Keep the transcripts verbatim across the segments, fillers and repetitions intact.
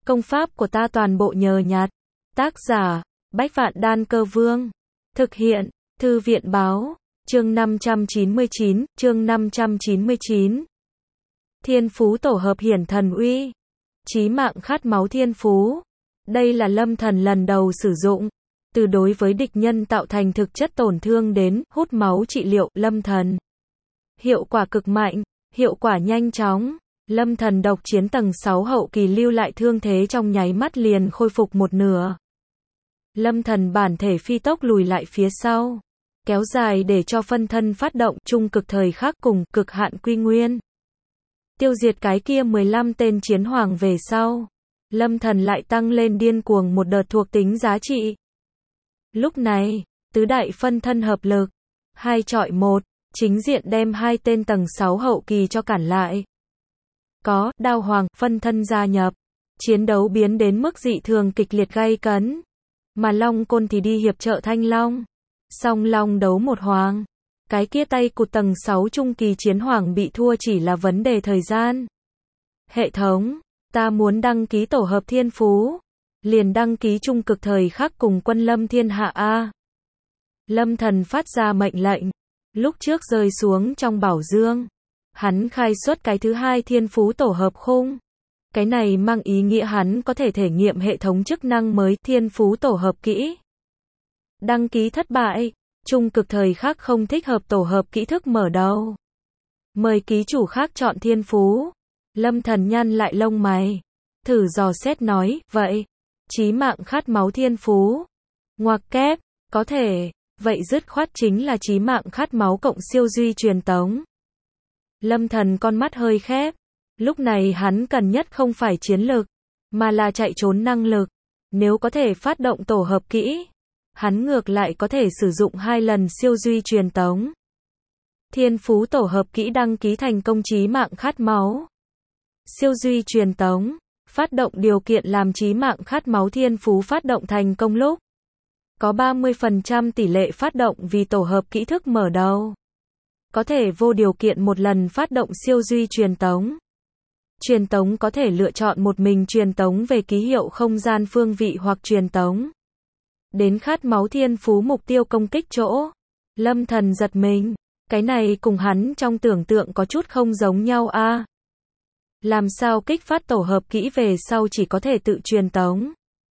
Công pháp của ta toàn bộ nhờ nhặt. Tác giả, Bách Vạn Đan Cơ Vương. Thực hiện, Thư viện Báo. Chương năm trăm chín mươi chín, chương năm trăm chín mươi chín. Thiên phú tổ hợp hiển thần uy. Chí mạng khát máu thiên phú. Đây là Lâm Thần lần đầu sử dụng. Từ đối với địch nhân tạo thành thực chất tổn thương đến hút máu trị liệu Lâm Thần. Hiệu quả cực mạnh, hiệu quả nhanh chóng. Lâm Thần độc chiến tầng sáu hậu kỳ lưu lại thương thế trong nháy mắt liền khôi phục một nửa. Lâm Thần bản thể phi tốc lùi lại phía sau, kéo dài để cho phân thân phát động trung cực thời khắc cùng cực hạn quy nguyên. Tiêu diệt cái kia mười lăm tên chiến hoàng về sau, Lâm Thần lại tăng lên điên cuồng một đợt thuộc tính giá trị. Lúc này, tứ đại phân thân hợp lực, hai chọi một, chính diện đem hai tên tầng sáu hậu kỳ cho cản lại. Có Đao Hoàng phân thân gia nhập, chiến đấu biến đến mức dị thường kịch liệt gay cấn, mà Long Côn thì đi hiệp trợ Thanh Long. Song Long đấu một hoàng, cái kia tay cụt tầng sáu trung kỳ chiến hoàng bị thua chỉ là vấn đề thời gian. Hệ thống, ta muốn đăng ký tổ hợp thiên phú, liền đăng ký trung cực thời khắc cùng Quân Lâm Thiên Hạ a. Lâm Thần phát ra mệnh lệnh, lúc trước rơi xuống trong bảo dương. Hắn khai xuất cái thứ hai thiên phú tổ hợp khung. Cái này mang ý nghĩa hắn có thể thể nghiệm hệ thống chức năng mới thiên phú tổ hợp kỹ. Đăng ký thất bại, trung cực thời khắc không thích hợp tổ hợp kỹ thức mở đầu. Mời ký chủ khác chọn thiên phú. Lâm Thần nhăn lại lông mày, thử dò xét nói, vậy, chí mạng khát máu thiên phú. Ngoặc kép, có thể, vậy dứt khoát chính là chí mạng khát máu cộng siêu duy truyền tống. Lâm Thần con mắt hơi khép, lúc này hắn cần nhất không phải chiến lực, mà là chạy trốn năng lực. Nếu có thể phát động tổ hợp kỹ, hắn ngược lại có thể sử dụng hai lần siêu duy truyền tống. Thiên phú tổ hợp kỹ đăng ký thành công chí mạng khát máu. Siêu duy truyền tống, phát động điều kiện làm chí mạng khát máu thiên phú phát động thành công lúc có ba mươi phần trăm tỷ lệ phát động vì tổ hợp kỹ thức mở đầu. Có thể vô điều kiện một lần phát động siêu duy truyền tống. Truyền tống có thể lựa chọn một mình truyền tống về ký hiệu không gian phương vị hoặc truyền tống đến khát máu thiên phú mục tiêu công kích chỗ. Lâm Thần giật mình, cái này cùng hắn trong tưởng tượng có chút không giống nhau a. À, làm sao kích phát tổ hợp kỹ về sau chỉ có thể tự truyền tống?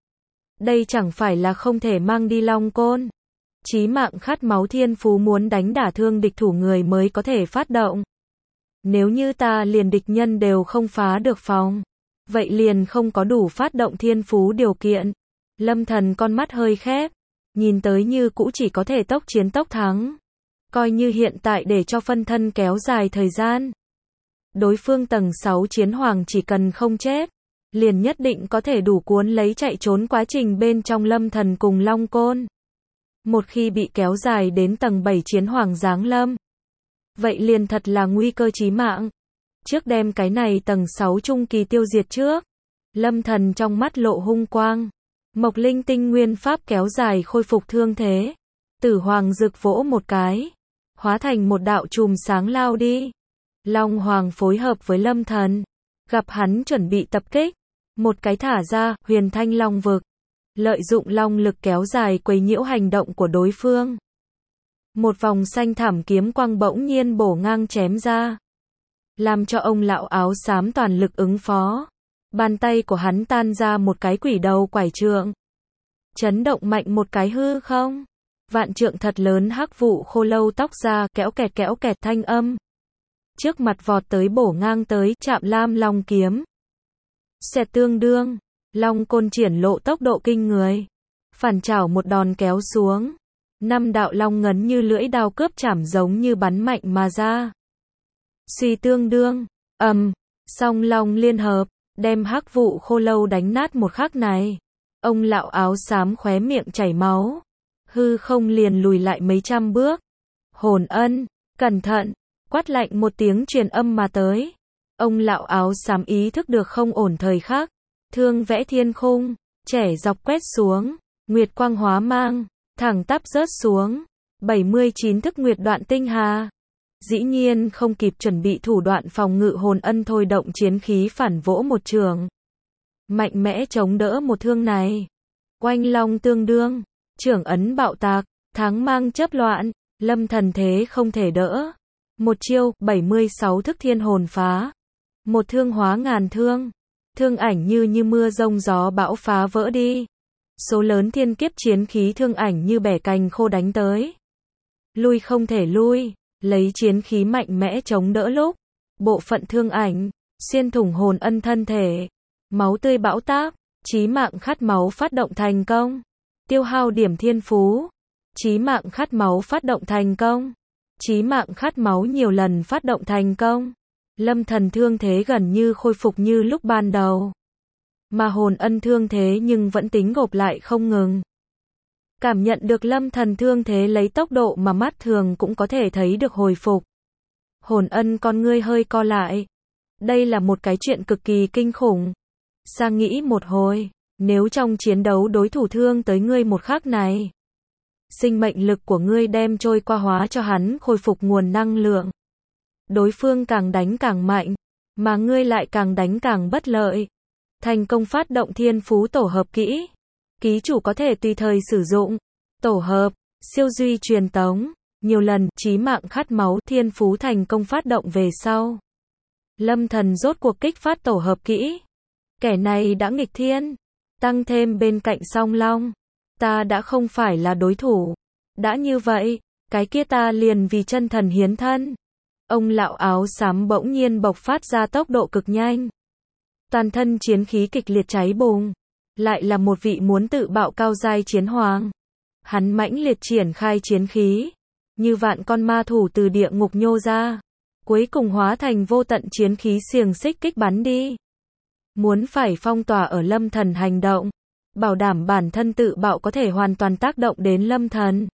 Đây chẳng phải là không thể mang đi Long Côn. Chí mạng khát máu thiên phú muốn đánh đả thương địch thủ người mới có thể phát động. Nếu như ta liền địch nhân đều không phá được phòng, vậy liền không có đủ phát động thiên phú điều kiện. Lâm Thần con mắt hơi khép, nhìn tới như cũ chỉ có thể tốc chiến tốc thắng. Coi như hiện tại để cho phân thân kéo dài thời gian. Đối phương tầng sáu chiến hoàng chỉ cần không chết, liền nhất định có thể đủ cuốn lấy chạy trốn quá trình bên trong Lâm Thần cùng Long Côn. Một khi bị kéo dài đến tầng bảy chiến hoàng giáng lâm, vậy liền thật là nguy cơ chí mạng. Trước đem cái này tầng sáu trung kỳ tiêu diệt trước. Lâm Thần trong mắt lộ hung quang. Mộc Linh Tinh Nguyên Pháp kéo dài khôi phục thương thế. Tử Hoàng rực vỗ một cái, hóa thành một đạo chùm sáng lao đi. Long Hoàng phối hợp với Lâm Thần, gặp hắn chuẩn bị tập kích, một cái thả ra Huyền Thanh Long vực, lợi dụng long lực kéo dài quấy nhiễu hành động của đối phương. Một vòng xanh thảm kiếm quang bỗng nhiên bổ ngang chém ra, làm cho ông lão áo xám toàn lực ứng phó. Bàn tay của hắn tan ra một cái quỷ đầu quải trượng, chấn động mạnh một cái hư không. Vạn trượng thật lớn hắc vụ khô lâu tóc ra kéo kẹt kéo kẹt thanh âm. Trước mặt vọt tới bổ ngang tới chạm lam long kiếm. Xẹt tương đương, Long Côn triển lộ tốc độ kinh người. Phản chảo một đòn kéo xuống. Năm đạo long ngấn như lưỡi đao cướp chảm giống như bắn mạnh mà ra. Suy tương đương, ầm, song long liên hợp, đem hắc vụ khô lâu đánh nát một khắc này. Ông lão áo xám khóe miệng chảy máu. Hư không liền lùi lại mấy trăm bước. Hồn Ân, cẩn thận, quát lạnh một tiếng truyền âm mà tới. Ông lão áo xám ý thức được không ổn thời khắc. Thương vẽ thiên khung, trẻ dọc quét xuống, nguyệt quang hóa mang, thẳng tắp rớt xuống. bảy mươi chín thức nguyệt đoạn tinh hà. Dĩ nhiên không kịp chuẩn bị thủ đoạn phòng ngự Hồn Ân thôi động chiến khí phản vỗ một trường. mạnh mẽ chống đỡ một thương này. Oanh long tương đương, trưởng ấn bạo tạc, tháng mang chớp loạn, Lâm Thần thế không thể đỡ. Một chiêu, bảy mươi sáu thức thiên hồn phá. Một thương hóa ngàn thương. Thương ảnh như như mưa rông gió bão phá vỡ đi. Số lớn thiên kiếp chiến khí thương ảnh như bẻ cành khô đánh tới. Lui không thể lui, lấy chiến khí mạnh mẽ chống đỡ lúc. Bộ phận thương ảnh, xuyên thủng hồn ân thân thể. Máu tươi bão táp, chí mạng khát máu phát động thành công. Tiêu hao điểm thiên phú. Chí mạng khát máu phát động thành công. Chí mạng khát máu nhiều lần phát động thành công. Lâm Thần thương thế gần như khôi phục như lúc ban đầu. Mà hồn ân thương thế nhưng vẫn tính gộp lại không ngừng. Cảm nhận được Lâm Thần thương thế lấy tốc độ mà mắt thường cũng có thể thấy được hồi phục. Hồn ân con ngươi hơi co lại. Đây là một cái chuyện cực kỳ kinh khủng. Sang nghĩ một hồi, nếu trong chiến đấu đối thủ thương tới ngươi một khắc này, sinh mệnh lực của ngươi đem trôi qua hóa cho hắn khôi phục nguồn năng lượng. Đối phương càng đánh càng mạnh, mà ngươi lại càng đánh càng bất lợi. Thành công phát động thiên phú tổ hợp kỹ. Ký chủ có thể tùy thời sử dụng. Tổ hợp, siêu duy truyền tống, nhiều lần, chí mạng khát máu, thiên phú thành công phát động về sau. Lâm Thần rốt cuộc kích phát tổ hợp kỹ. Kẻ này đã nghịch thiên. Tăng thêm bên cạnh song long. Ta đã không phải là đối thủ. Đã như vậy, cái kia ta liền vì chân thần hiến thân. Ông lão áo xám bỗng nhiên bộc phát ra tốc độ cực nhanh. Toàn thân chiến khí kịch liệt cháy bùng. Lại là một vị muốn tự bạo cao giai chiến hoàng. Hắn mãnh liệt triển khai chiến khí. Như vạn con ma thủ từ địa ngục nhô ra. Cuối cùng hóa thành vô tận chiến khí xiềng xích kích bắn đi. Muốn phải phong tỏa ở Lâm Thần hành động. Bảo đảm bản thân tự bạo có thể hoàn toàn tác động đến Lâm Thần.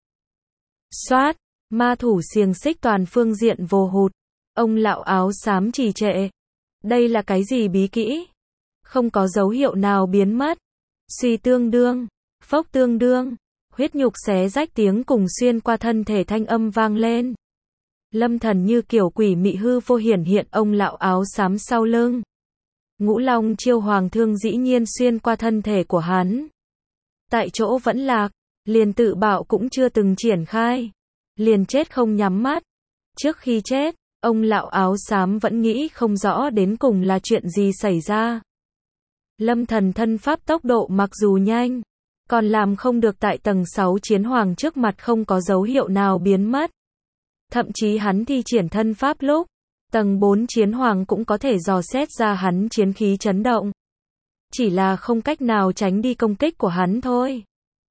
Xoát, ma thủ xiềng xích toàn phương diện vồ hụt. Ông lão áo xám trì trệ. Đây là cái gì bí kỹ? Không có dấu hiệu nào biến mất. Suy tương đương, phốc tương đương, huyết nhục xé rách tiếng cùng xuyên qua thân thể thanh âm vang lên. Lâm Thần như kiểu quỷ mị hư vô hiển hiện ông lão áo xám sau lưng. Ngũ Long chiêu hoàng thương dĩ nhiên xuyên qua thân thể của hắn. Tại chỗ vẫn lạc, liền tự bạo cũng chưa từng triển khai. Liền chết không nhắm mắt. Trước khi chết, ông lão áo xám vẫn nghĩ không rõ đến cùng là chuyện gì xảy ra. Lâm Thần thân pháp tốc độ mặc dù nhanh, còn làm không được tại tầng sáu chiến hoàng trước mặt không có dấu hiệu nào biến mất. Thậm chí hắn thi triển thân pháp lúc, tầng bốn chiến hoàng cũng có thể dò xét ra hắn chiến khí chấn động. Chỉ là không cách nào tránh đi công kích của hắn thôi.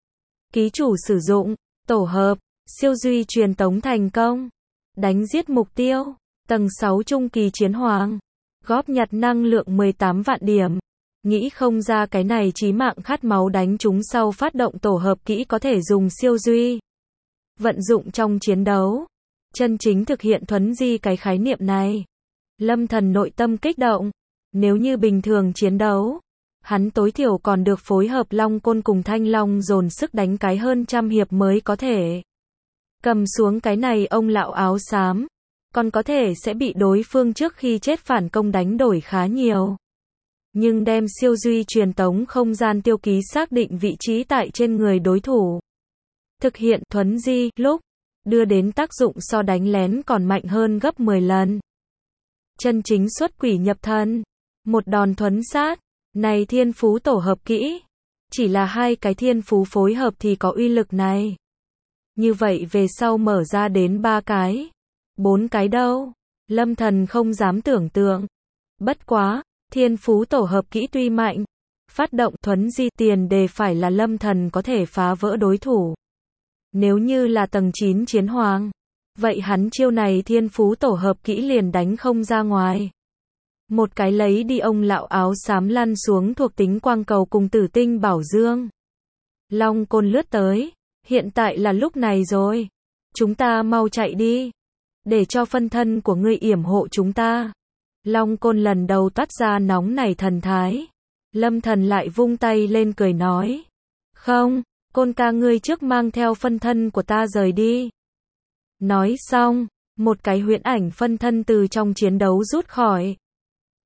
Ký chủ sử dụng, tổ hợp, siêu duy truyền tống thành công. Đánh giết mục tiêu, tầng sáu trung kỳ chiến hoàng. Góp nhặt năng lượng mười tám vạn điểm. Nghĩ không ra cái này chí mạng khát máu đánh chúng sau phát động tổ hợp kỹ có thể dùng siêu duy. Vận dụng trong chiến đấu. Chân chính thực hiện thuấn di cái khái niệm này. Lâm Thần nội tâm kích động. Nếu như bình thường chiến đấu, hắn tối thiểu còn được phối hợp Long Côn cùng Thanh Long dồn sức đánh cái hơn trăm hiệp mới có thể cầm xuống cái này ông lão áo xám. Còn có thể sẽ bị đối phương trước khi chết phản công đánh đổi khá nhiều. Nhưng đem siêu duy truyền tống không gian tiêu ký xác định vị trí tại trên người đối thủ. Thực hiện thuấn di lúc đưa đến tác dụng so đánh lén còn mạnh hơn gấp mười lần. Chân chính xuất quỷ nhập thần. Một đòn thuấn sát. Này thiên phú tổ hợp kỹ. Chỉ là hai cái thiên phú phối hợp thì có uy lực này. Như vậy về sau mở ra đến ba cái. Bốn cái đâu? Lâm Thần không dám tưởng tượng. Bất quá, thiên phú tổ hợp kỹ tuy mạnh. Phát động thuấn di tiền đề phải là Lâm Thần có thể phá vỡ đối thủ. Nếu như là tầng chín chiến hoàng, vậy hắn chiêu này thiên phú tổ hợp kỹ liền đánh không ra ngoài. Một cái lấy đi ông lão áo xám lăn xuống thuộc tính quang cầu cùng tử tinh bảo dương. Long Côn lướt tới. Hiện tại là lúc này rồi. Chúng ta mau chạy đi. Để cho phân thân của ngươi yểm hộ chúng ta. Long Côn lần đầu toát ra nóng nảy thần thái. Lâm Thần lại vung tay lên cười nói. Không, Côn ca ngươi trước mang theo phân thân của ta rời đi. Nói xong, một cái huyễn ảnh phân thân từ trong chiến đấu rút khỏi.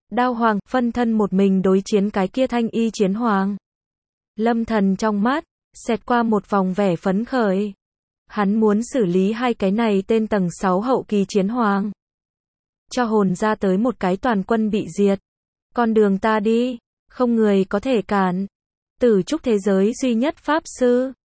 Đao hoàng, phân thân một mình đối chiến cái kia thanh y chiến hoàng. Lâm Thần trong mắt, xẹt qua một vòng vẻ phấn khởi. Hắn muốn xử lý hai cái này tên tầng sáu hậu kỳ chiến hoàng. Cho hồn ra tới một cái toàn quân bị diệt. Con đường ta đi, không người có thể cản. Tử trúc thế giới duy nhất pháp sư.